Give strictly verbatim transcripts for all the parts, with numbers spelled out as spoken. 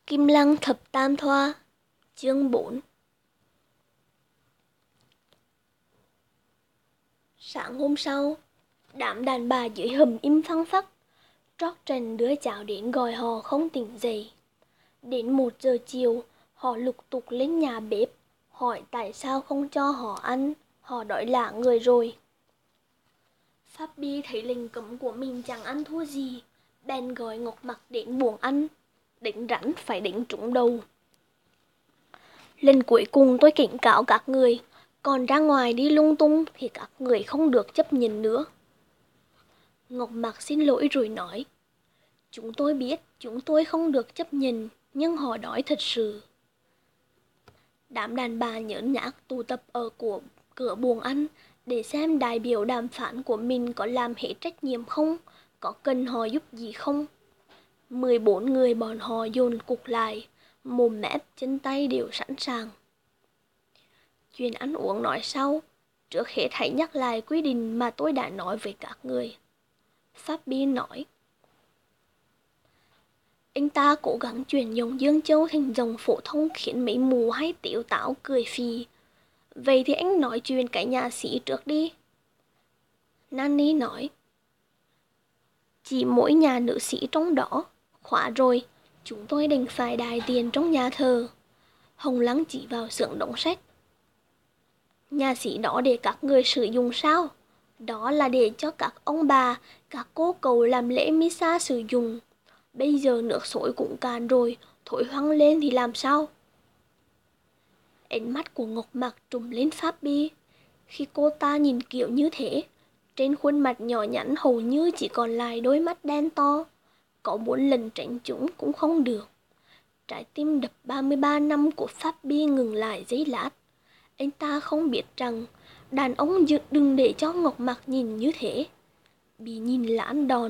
Kim Lăng Thập Tam Thoa, chương bốn. Sáng hôm sau, đám đàn bà dưới hầm im phăng phắc. Trót Trần đứa cháu đến gọi họ không tỉnh dậy. Đến một giờ chiều, họ lục tục lên nhà bếp, hỏi tại sao không cho họ ăn, họ đói lả người rồi. Pháp Bi thấy lệnh cấm của mình chẳng ăn thua gì, bèn gọi Ngọc Mặc đến buồng ăn, đánh rắn phải đánh trúng đầu. Lần cuối cùng tôi cảnh cáo các người, còn ra ngoài đi lung tung thì các người không được chấp nhận nữa. Ngọc Mặc xin lỗi rồi nói, chúng tôi biết chúng tôi không được chấp nhận, nhưng họ đói thật sự. Đám đàn bà nhớn nhác tụ tập ở của cửa buồng ăn để xem đại biểu đàm phán của mình có làm hết trách nhiệm không, có cần họ giúp gì không. mười bốn người bọn họ dồn cục lại, mồm mép chân tay đều sẵn sàng. Chuyện ăn uống nói sau, trước hết hãy nhắc lại quy định mà tôi đã nói với các người. Pháp Bi nói, anh ta cố gắng chuyển dòng Dương Châu thành dòng phổ thông khiến mấy mù hay tiểu táo cười phì. Vậy thì anh nói chuyện cái nhà sĩ trước đi. Nani nói, chỉ mỗi nhà nữ sĩ trong đó, khóa rồi, chúng tôi đành phải đài tiền trong nhà thờ. Hồng Lăng chỉ vào xưởng đóng sách. Nhà sĩ đó để các người sử dụng sao? Đó là để cho các ông bà, các cô cậu làm lễ misa sử dụng. Bây giờ nước sôi cũng cạn rồi, thổi hoang lên thì làm sao? Ánh mắt của Ngọc Mặc trùm lên Pháp Bi. Khi cô ta nhìn kiểu như thế, trên khuôn mặt nhỏ nhắn hầu như chỉ còn lại đôi mắt đen to. Có muốn lần tránh chúng cũng không được. Trái tim đập ba mươi ba năm của Pháp Bi ngừng lại giây lát. Anh ta không biết rằng đàn ông đừng để cho Ngọc Mặc nhìn như thế. Bị nhìn là ăn đòn.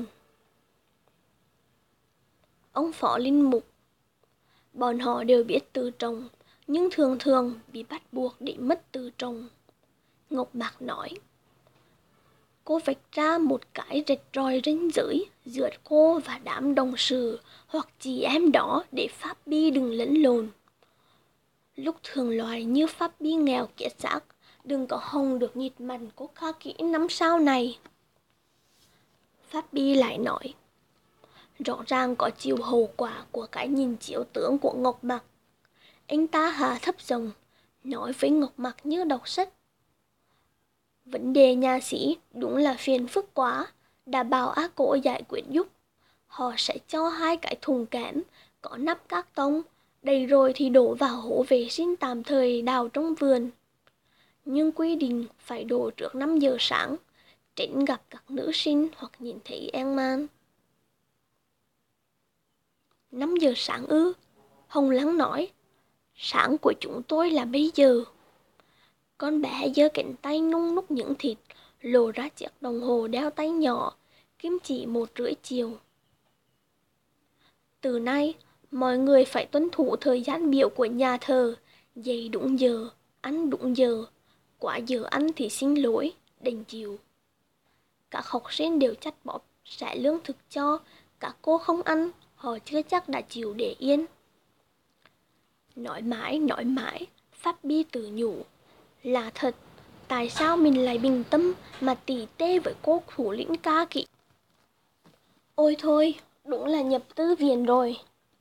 Ông Phó Linh Mục, bọn họ đều biết tự trọng, nhưng thường thường bị bắt buộc để mất tự trọng. Ngọc Mặc nói, cô vạch ra một cái rạch ròi ranh giới giữa cô và đám đồng sự hoặc chị em đó để Pháp Bi đừng lẫn lộn. Lúc thường loài như Pháp Bi nghèo kiệt xác, đừng có hòng được nhịt mặn của kha kỹ năm sao này. Pháp Bi lại nói, rõ ràng có chiều hậu quả của cái nhìn chiếu tướng của Ngọc Mặc. Anh ta hạ thấp giọng, nói với Ngọc Mặc như đọc sách. Vấn đề nhà sĩ đúng là phiền phức quá, đã bảo ác cổ giải quyết giúp. Họ sẽ cho hai cái thùng kẽm, có nắp các tông, đầy rồi thì đổ vào hố vệ sinh tạm thời đào trong vườn. Nhưng quy định phải đổ trước năm giờ sáng, tránh gặp các nữ sinh hoặc nhìn thấy en man. năm giờ sáng ư? Hồng Lăng nói, sáng của chúng tôi là bây giờ. Con bé giơ cánh tay nung núc những thịt, lộ ra chiếc đồng hồ đeo tay nhỏ, kim chỉ một rưỡi chiều. Từ nay, mọi người phải tuân thủ thời gian biểu của nhà thờ, dậy đúng giờ, ăn đúng giờ, quá giờ ăn thì xin lỗi, đành chịu. Các học sinh đều chắt bóp, sẽ lương thực cho, các cô không ăn, họ chưa chắc đã chịu để yên. Nói mãi, nói mãi, Pháp Bi tự nhủ. Là thật, tại sao mình lại bình tâm mà tỉ tê với cô thủ lĩnh ca kỵ? Ôi thôi, đúng là nhập tư viện rồi.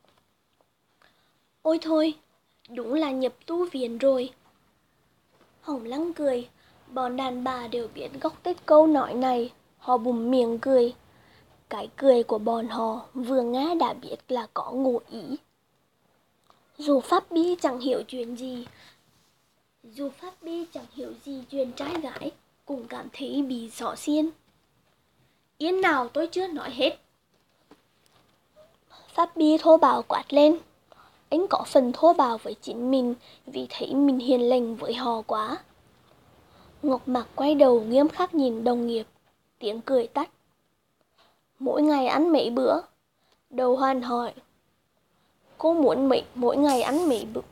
Ôi thôi, đúng là nhập tu viện rồi. Hồng Lăng cười, bọn đàn bà đều biết gốc tích câu nói này, họ bùm miệng cười. Cái cười của bọn họ vừa nghe đã biết là có ngụ ý. Dù Pháp Bi chẳng hiểu chuyện gì, Dù Pháp Bi chẳng hiểu gì chuyện trai gái, cũng cảm thấy bị xỏ xiên. Yên nào, tôi chưa nói hết. Pháp Bi thô bạo quát lên. Anh có phần thô bạo với chính mình vì thấy mình hiền lành với họ quá. Ngọc Mặc quay đầu nghiêm khắc nhìn đồng nghiệp, tiếng cười tắt. Mỗi ngày ăn mấy bữa? Đầu Hoàn hỏi. Cô muốn mấy, mỗi ngày ăn mấy bữa?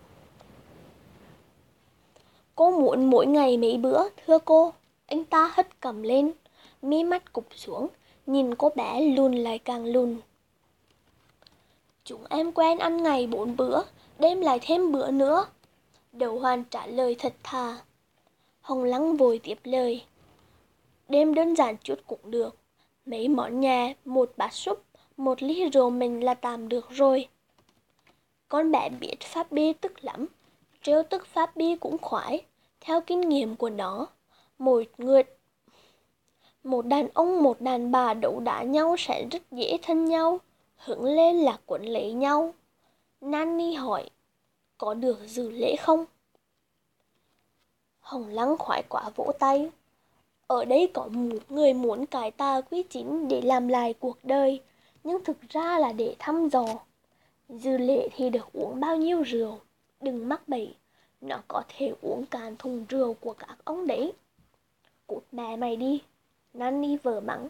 Cô muốn mỗi ngày mấy bữa, thưa cô. Anh ta hất cằm lên, mí mắt cụp xuống, nhìn cô bé lùn lại càng lùn. Chúng em quen ăn ngày bốn bữa, đêm lại thêm bữa nữa. Đậu Hoàn trả lời thật thà. Hồng Lăng vội tiếp lời. Đêm đơn giản chút cũng được. Mấy món nhà, một bát súp, một ly rượu mình là tạm được rồi. Con bé biết Pháp Bi tức lắm. Trêu tức Pháp Bi cũng khoái. Theo kinh nghiệm của nó, mỗi người một đàn ông một đàn bà đấu đá nhau sẽ rất dễ thân nhau, hứng lên là quấn lấy nhau. Nanny hỏi, có được giữ lễ không? Hồng Lăng khoái quá vỗ tay. Ở đây có một người muốn cải tà quy chính để làm lại cuộc đời, nhưng thực ra là để thăm dò. Dư lễ thì được uống bao nhiêu rượu, đừng mắc bẫy, nó có thể uống cạn thùng rượu của các ông đấy. Cút mẹ mày đi, Nanny vờ mắng.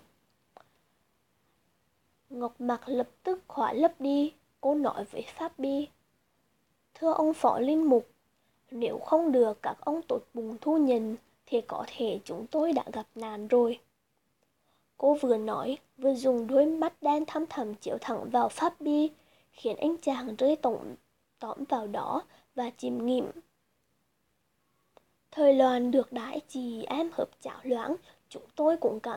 Ngọc Mặc lập tức khỏa lấp đi, cô nói với Pháp Bi. Thưa ông Phó Linh Mục, nếu không được các ông tốt bụng thu nhận, thì có thể chúng tôi đã gặp nạn rồi. Cô vừa nói, vừa dùng đôi mắt đen thăm thẳm chiếu thẳng vào Pháp Bi, khiến anh chàng rơi tổng tóm vào đó và chìm nghỉm. Thời loạn được đãi chị em hợp chảo loãng, chúng tôi cũng cảm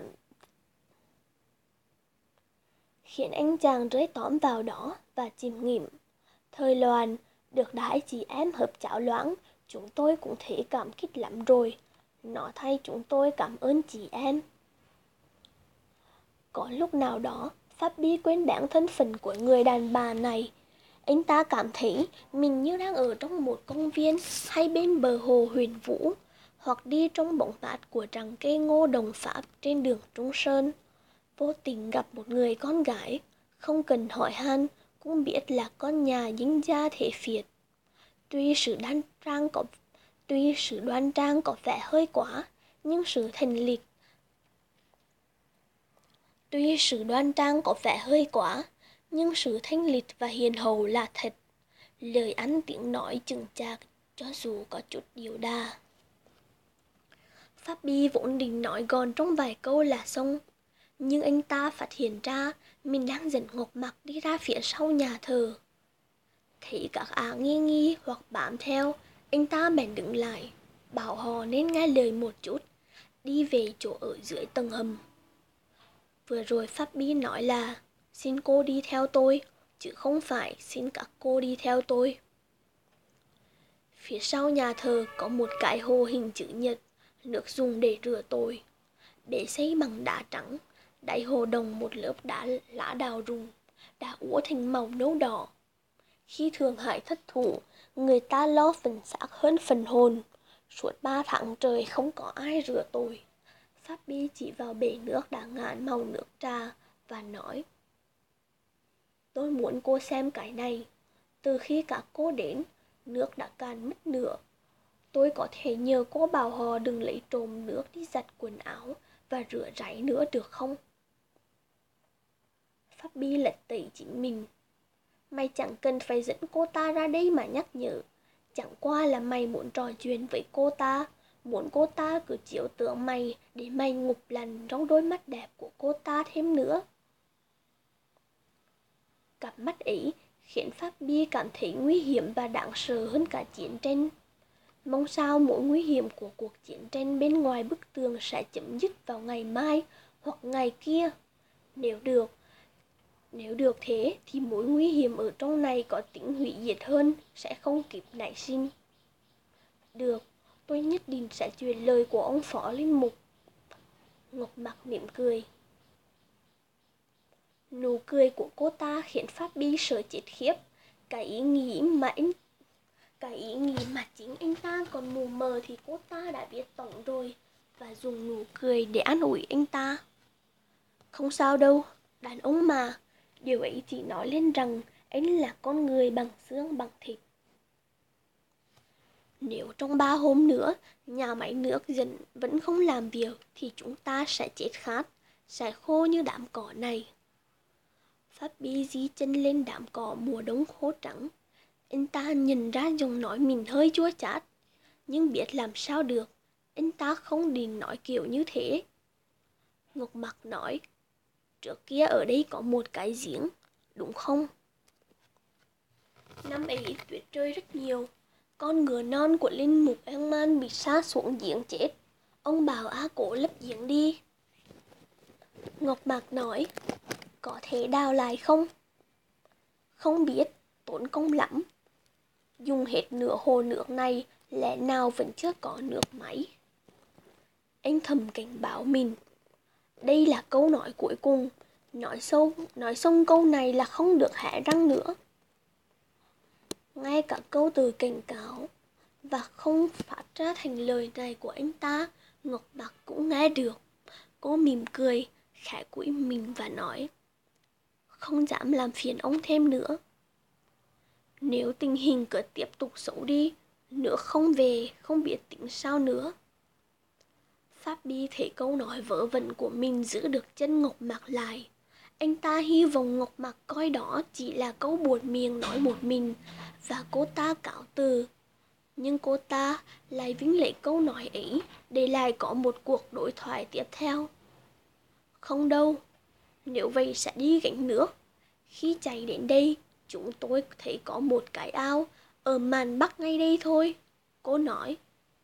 khiến anh chàng rơi tóm vào đó và chìm nghỉm. Thời loạn được đãi chị em hợp chảo loãng, chúng tôi cũng thấy cảm kích lắm rồi. Nó thay chúng tôi cảm ơn chị em. Có lúc nào đó, Pháp Bi quên bén thân phận của người đàn bà này. Anh ta cảm thấy mình như đang ở trong một công viên hay bên bờ hồ Huyền Vũ, hoặc đi trong bóng mát của rặng cây ngô đồng Pháp trên đường Trung Sơn. Vô tình gặp một người con gái, không cần hỏi han, cũng biết là con nhà dính gia thể phiệt. Tuy sự đoan trang có tuy sự đoan trang có vẻ hơi quá, nhưng sự thành lịch Tuy sự đoan trang có vẻ hơi quá, nhưng sự thanh lịch và hiền hậu là thật. Lời ăn tiếng nói chững chạc, cho dù có chút điệu đà. Pháp Bi vốn định nói gọn trong vài câu là xong, nhưng anh ta phát hiện ra mình đang dẫn Ngọc Mặc đi ra phía sau nhà thờ. Thấy các ả nghi nghi hoặc bám theo, anh ta bèn đứng lại, bảo họ nên nghe lời một chút, đi về chỗ ở dưới tầng hầm. Vừa rồi Pháp Bi nói là xin cô đi theo tôi, chứ không phải xin các cô đi theo tôi. Phía sau nhà thờ có một cái hồ hình chữ nhật, nước dùng để rửa tội. Bể xây bằng đá trắng, đáy hồ đồng một lớp đá lá đào rụng, đã úa thành màu nâu đỏ. Khi Thượng Hải thất thủ, người ta lo phần xác hơn phần hồn. Suốt ba tháng trời không có ai rửa tội. Pháp Bi chỉ vào bể nước đã ngả màu nước trà và nói: Tôi muốn cô xem cái này. Từ khi các cô đến, nước đã cạn mất nửa. Tôi có thể nhờ cô bảo họ đừng lấy trộm nước đi giặt quần áo và rửa ráy nữa được không? Pháp Bi lật tẩy chính mình. Mày chẳng cần phải dẫn cô ta ra đây mà nhắc nhở. Chẳng qua là mày muốn trò chuyện với cô ta, muốn cô ta cứ chiếu tượng mày để mày ngụp lằn trong đôi mắt đẹp của cô ta thêm nữa. Cặp mắt ấy khiến Pháp Bi cảm thấy nguy hiểm và đáng sợ hơn cả chiến tranh. Mong sao mối nguy hiểm của cuộc chiến tranh bên ngoài bức tường sẽ chấm dứt vào ngày mai hoặc ngày kia. Nếu được, nếu được thế thì mối nguy hiểm ở trong này có tính hủy diệt hơn, sẽ không kịp nảy sinh. Được, tôi nhất định sẽ truyền lời của ông Phó Linh Mục. Ngọc Mặc mỉm cười. Nụ cười của cô ta khiến Pháp Bi sợ chết khiếp. Cái ý nghĩ mà anh Cái ý nghĩ mà chính anh ta còn mù mờ thì cô ta đã biết tổng rồi, và dùng nụ cười để an ủi anh ta. Không sao đâu, đàn ông mà, điều ấy chỉ nói lên rằng anh là con người bằng xương bằng thịt. Nếu trong ba hôm nữa, nhà máy nước dần vẫn không làm việc thì chúng ta sẽ chết khát, sẽ khô như đám cỏ này. Pháp Bi di chân lên đám cỏ mùa đông khô trắng. Anh ta nhận ra giọng nói mình hơi chua chát, nhưng biết làm sao được, anh ta không định nói kiểu như thế. Ngọc Mặc nói, trước kia ở đây có một cái giếng, đúng không? Năm ấy tuyết rơi rất nhiều. Con ngựa non của linh mục An Man bị sa xuống giếng chết. Ông bảo A Cố lấp giếng đi. Ngọc Mạc nói, có thể đào lại không? Không biết, tốn công lắm. Dùng hết nửa hồ nước này, lẽ nào vẫn chưa có nước máy. Anh thầm cảnh báo mình. Đây là câu nói cuối cùng. Nói sâu, nói xong câu này là không được hé răng nữa. Ngay cả câu từ cảnh cáo và không phát ra thành lời này của anh ta, Ngọc Bạc cũng nghe được. Cô mỉm cười, khẽ cúi mình và nói, không dám làm phiền ông thêm nữa. Nếu tình hình cứ tiếp tục xấu đi, nữa không về, không biết tính sao nữa. Pháp Bi thấy câu nói vớ vẩn của mình giữ được chân Ngọc Mạc lại. Anh ta hy vọng Ngọc Mạc coi đó chỉ là câu buột miệng nói một mình và cô ta cáo từ. Nhưng cô ta lại vĩnh lấy câu nói ấy để lại có một cuộc đối thoại tiếp theo. Không đâu, nếu vậy sẽ đi gánh nước. Khi chạy đến đây, chúng tôi thấy có một cái ao ở màn bắc ngay đây thôi. Cô nói.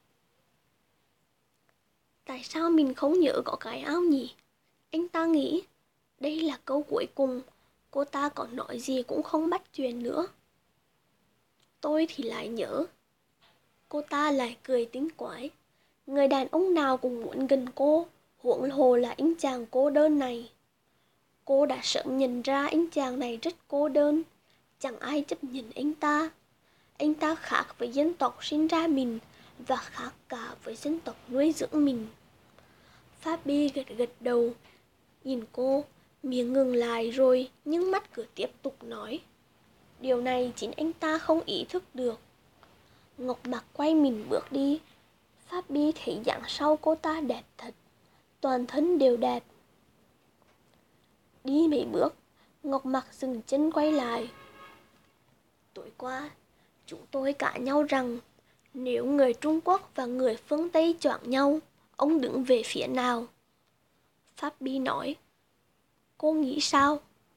Tại sao mình không nhớ có cái ao nhỉ? Anh ta nghĩ, đây là câu cuối cùng, cô ta còn nói gì cũng không bắt chuyện nữa. Tôi thì lại nhớ. Cô ta lại cười tính quái. Người đàn ông nào cũng muốn gần cô, huống hồ là anh chàng cô đơn này. Cô đã sớm nhận ra anh chàng này rất cô đơn, chẳng ai chấp nhận anh ta. Anh ta khác với dân tộc sinh ra mình và khác cả với dân tộc nuôi dưỡng mình. Pháp Bi gật gật đầu, nhìn cô, miệng ngừng lại rồi nhưng mắt cứ tiếp tục nói. Điều này chính anh ta không ý thức được. Ngọc Mạc quay mình bước đi. Pháp Bi thấy dáng sau cô ta đẹp thật, toàn thân đều đẹp. Đi mấy bước, Ngọc Mạc dừng chân quay lại. Tối qua, chúng tôi cãi nhau rằng nếu người Trung Quốc và người phương Tây choảng nhau, ông đứng về phía nào? Pháp Bi nói, cô nghĩ sao?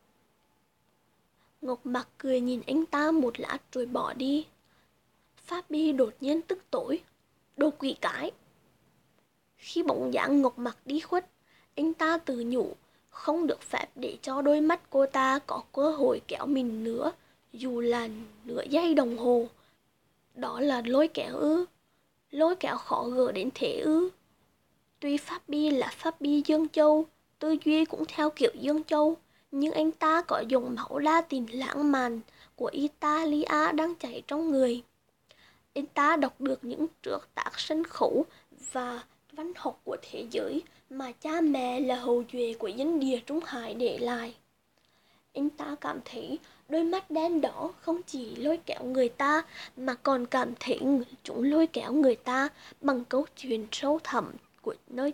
Ngọc Mạc cười nhìn anh ta một lát rồi bỏ đi. Pháp Bi đột nhiên tức tối, đồ quỷ cái. Khi bóng dáng Ngọc Mạc đi khuất, anh ta tự nhủ, không được phép để cho đôi mắt cô ta có cơ hội kéo mình nữa, dù là nửa giây đồng hồ. Đó là lôi kéo ư? Lôi kéo khó gỡ đến thế ư? Tuy Pháp Bi là Pháp Bi Dương Châu, tư duy cũng theo kiểu Dương Châu, nhưng anh ta có dòng máu Latin lãng mạn của Italia đang chảy trong người. Anh ta đọc được những trược tác sân khấu và văn học của thế giới mà cha mẹ là hậu duệ của dân địa Trung Hải để lại. Anh ta cảm thấy đôi mắt đen đỏ không chỉ lôi kéo người ta mà còn cảm thấy chúng lôi kéo người ta bằng câu chuyện sâu thẳm của nơi.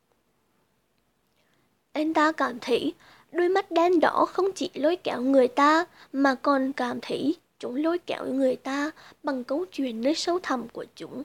Anh ta cảm thấy đôi mắt đen đỏ không chỉ lôi kéo người ta mà còn cảm thấy chúng lôi kéo người ta bằng câu chuyện nơi sâu thẳm của chúng.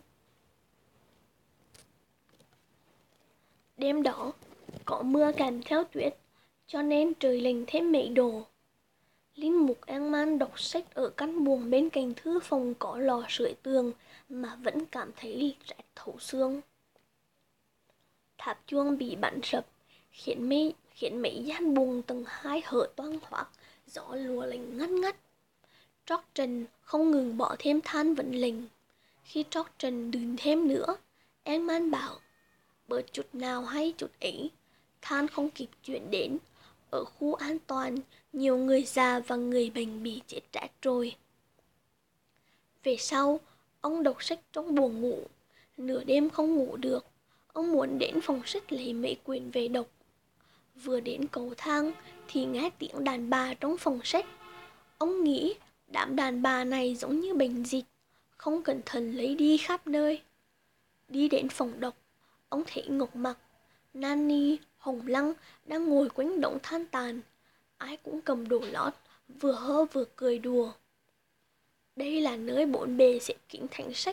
Đêm đó, có mưa kèm theo tuyết, cho nên trời lạnh thêm mấy độ. Linh mục An Man đọc sách ở căn buồng bên cạnh thư phòng có lò sưởi tường mà vẫn cảm thấy rét thấu xương. Tháp chuông bị bắn sập, khiến mấy, khiến mấy gian buồng tầng hai hở toang hoác, gió lùa lạnh ngắt ngắt. Trót Trần không ngừng bỏ thêm than vẫn lạnh. Khi trót Trần đừng thêm nữa, An Man bảo, bớt chút nào hay chút ấy, than không kịp chuyển đến. Ở khu an toàn, nhiều người già và người bệnh bị chết rét rồi. Về sau, ông đọc sách trong buồng ngủ. Nửa đêm không ngủ được, ông muốn đến phòng sách lấy mấy quyển về đọc. Vừa đến cầu thang thì nghe tiếng đàn bà trong phòng sách. Ông nghĩ đám đàn bà này giống như bệnh dịch, không cẩn thận lấy đi khắp nơi. Đi đến phòng đọc, ông thấy Ngọc Mặc, Nani, Hồng Lăng đang ngồi quanh đống than tàn. Ai cũng cầm đồ lót, vừa hơ vừa cười đùa. Đây là nơi bốn bề xếp kín thành sách.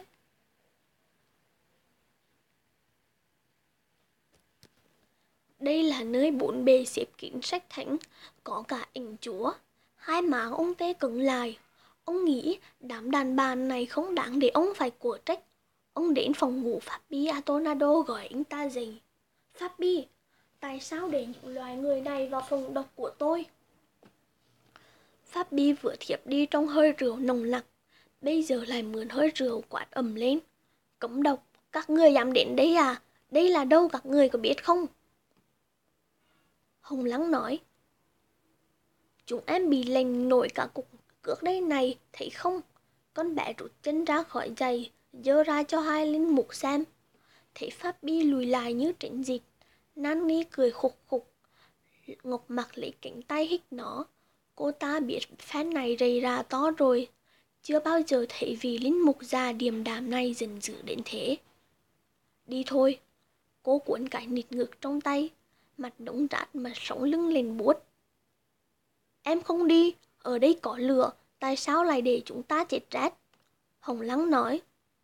Đây là nơi bốn bề xếp kín sách thánh, có cả ảnh Chúa. Hai má ông tê cứng lại. Ông nghĩ đám đàn bà này không đáng để ông phải của trách. Ông đến phòng ngủ Fabi Atonado gọi anh ta dậy. Fabi, tại sao để những loài người này vào phòng độc của tôi? Fabi vừa thiếp đi trong hơi rượu nồng nặc, bây giờ lại mượn hơi rượu quát ầm lên. Cấm độc, các người dám đến đây à? Đây là đâu các người có biết không? Hồng Lăng nói. Chúng em bị lệnh nổi cả cục cước đây này, thấy không? Con bé rút chân ra khỏi giày, giơ ra cho hai linh mục xem. Thấy Fabi lùi lại như tránh dịch, Nani cười khục khục. Ngọc Mặc lấy cánh tay hít nó. Cô ta biết phen này rầy ra to rồi, chưa bao giờ thấy vị linh mục già điềm đạm này giận dữ đến thế. Đi thôi. Cô cuốn cái nịt ngực trong tay, mặt đống rát mà sống lưng lên buốt. Em không đi, ở đây có lửa, tại sao lại để chúng ta chết rét? Hồng Lăng nói.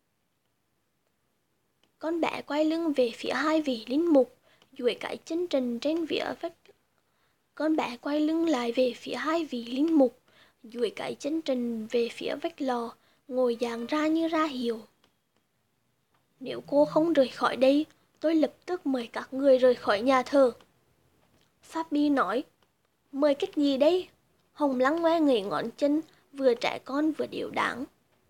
Con bé quay lưng về phía hai vị linh mục, duỗi cái chân trần trên phía vách. Con bé quay lưng lại về phía hai vị linh mục, duỗi cái chân trần về phía vách lò, ngồi dàng ra như ra hiệu. Nếu cô không rời khỏi đây, tôi lập tức mời các người rời khỏi nhà thờ. Fabi nói. Mời cách gì đây? Hồng Lăng ngoe nghề ngón chân, vừa trẻ con vừa đều đáng.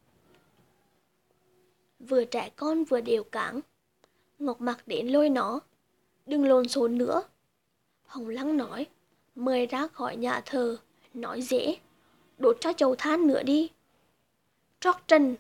Vừa trẻ con vừa đều cáng. Ngọc Mặc đến lôi nó. Đừng lộn xộn nữa. Hồng Lăng nói. Mời ra khỏi nhà thờ. Nói dễ. Đốt cho chầu than nữa đi. Trót trần.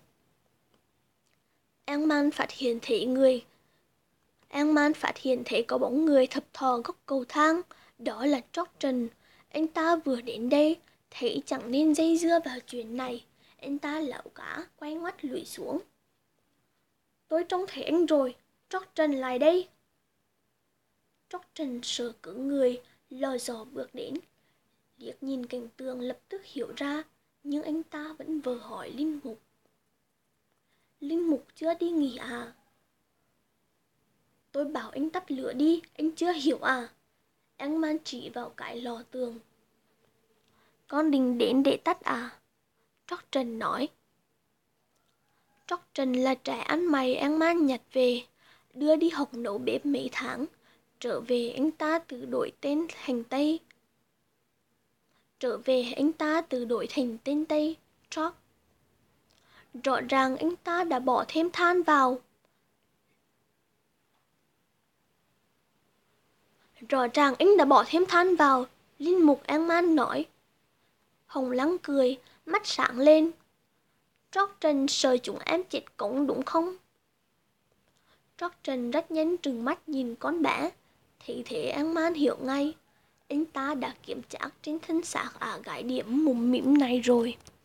Angman phát hiện thấy người. Angman phát hiện thấy có bóng người thập thò góc cầu thang. Đó là Trót Trần. Anh ta vừa đến đây, thấy chẳng nên dây dưa vào chuyện này. Anh ta lảo cá, quay ngoắt lùi xuống. Tôi trông thấy anh rồi, Trót Trần lại đây. Trót Trần sợ cứng người, lò dò bước đến. Liếc nhìn cảnh tường lập tức hiểu ra, nhưng anh ta vẫn vờ hỏi linh mục. Linh mục chưa đi nghỉ à? Tôi bảo anh tắt lửa đi, anh chưa hiểu à? Anh man chỉ vào cái lò tường. Con định đến để tắt à? Trót Trần nói. Trót Trần là trẻ ăn mày anh man nhặt về, đưa đi học nấu bếp mấy tháng. Trở về anh ta tự đổi tên thành Tây. Trở về anh ta tự đổi thành tên Tây, Trót. Rõ ràng anh ta đã bỏ thêm than vào. Rõ ràng anh đã bỏ thêm than vào, linh mục An Man nói. Hồng Lăng cười, mắt sáng lên. Trót Trần sợ chúng em chết cống đúng không? Trót Trần rất nhanh trừng mắt nhìn con bé. Thấy thế An Man hiểu ngay. Anh ta đã kiểm tra trên thân xác ả gái điểm mụm mĩm này rồi.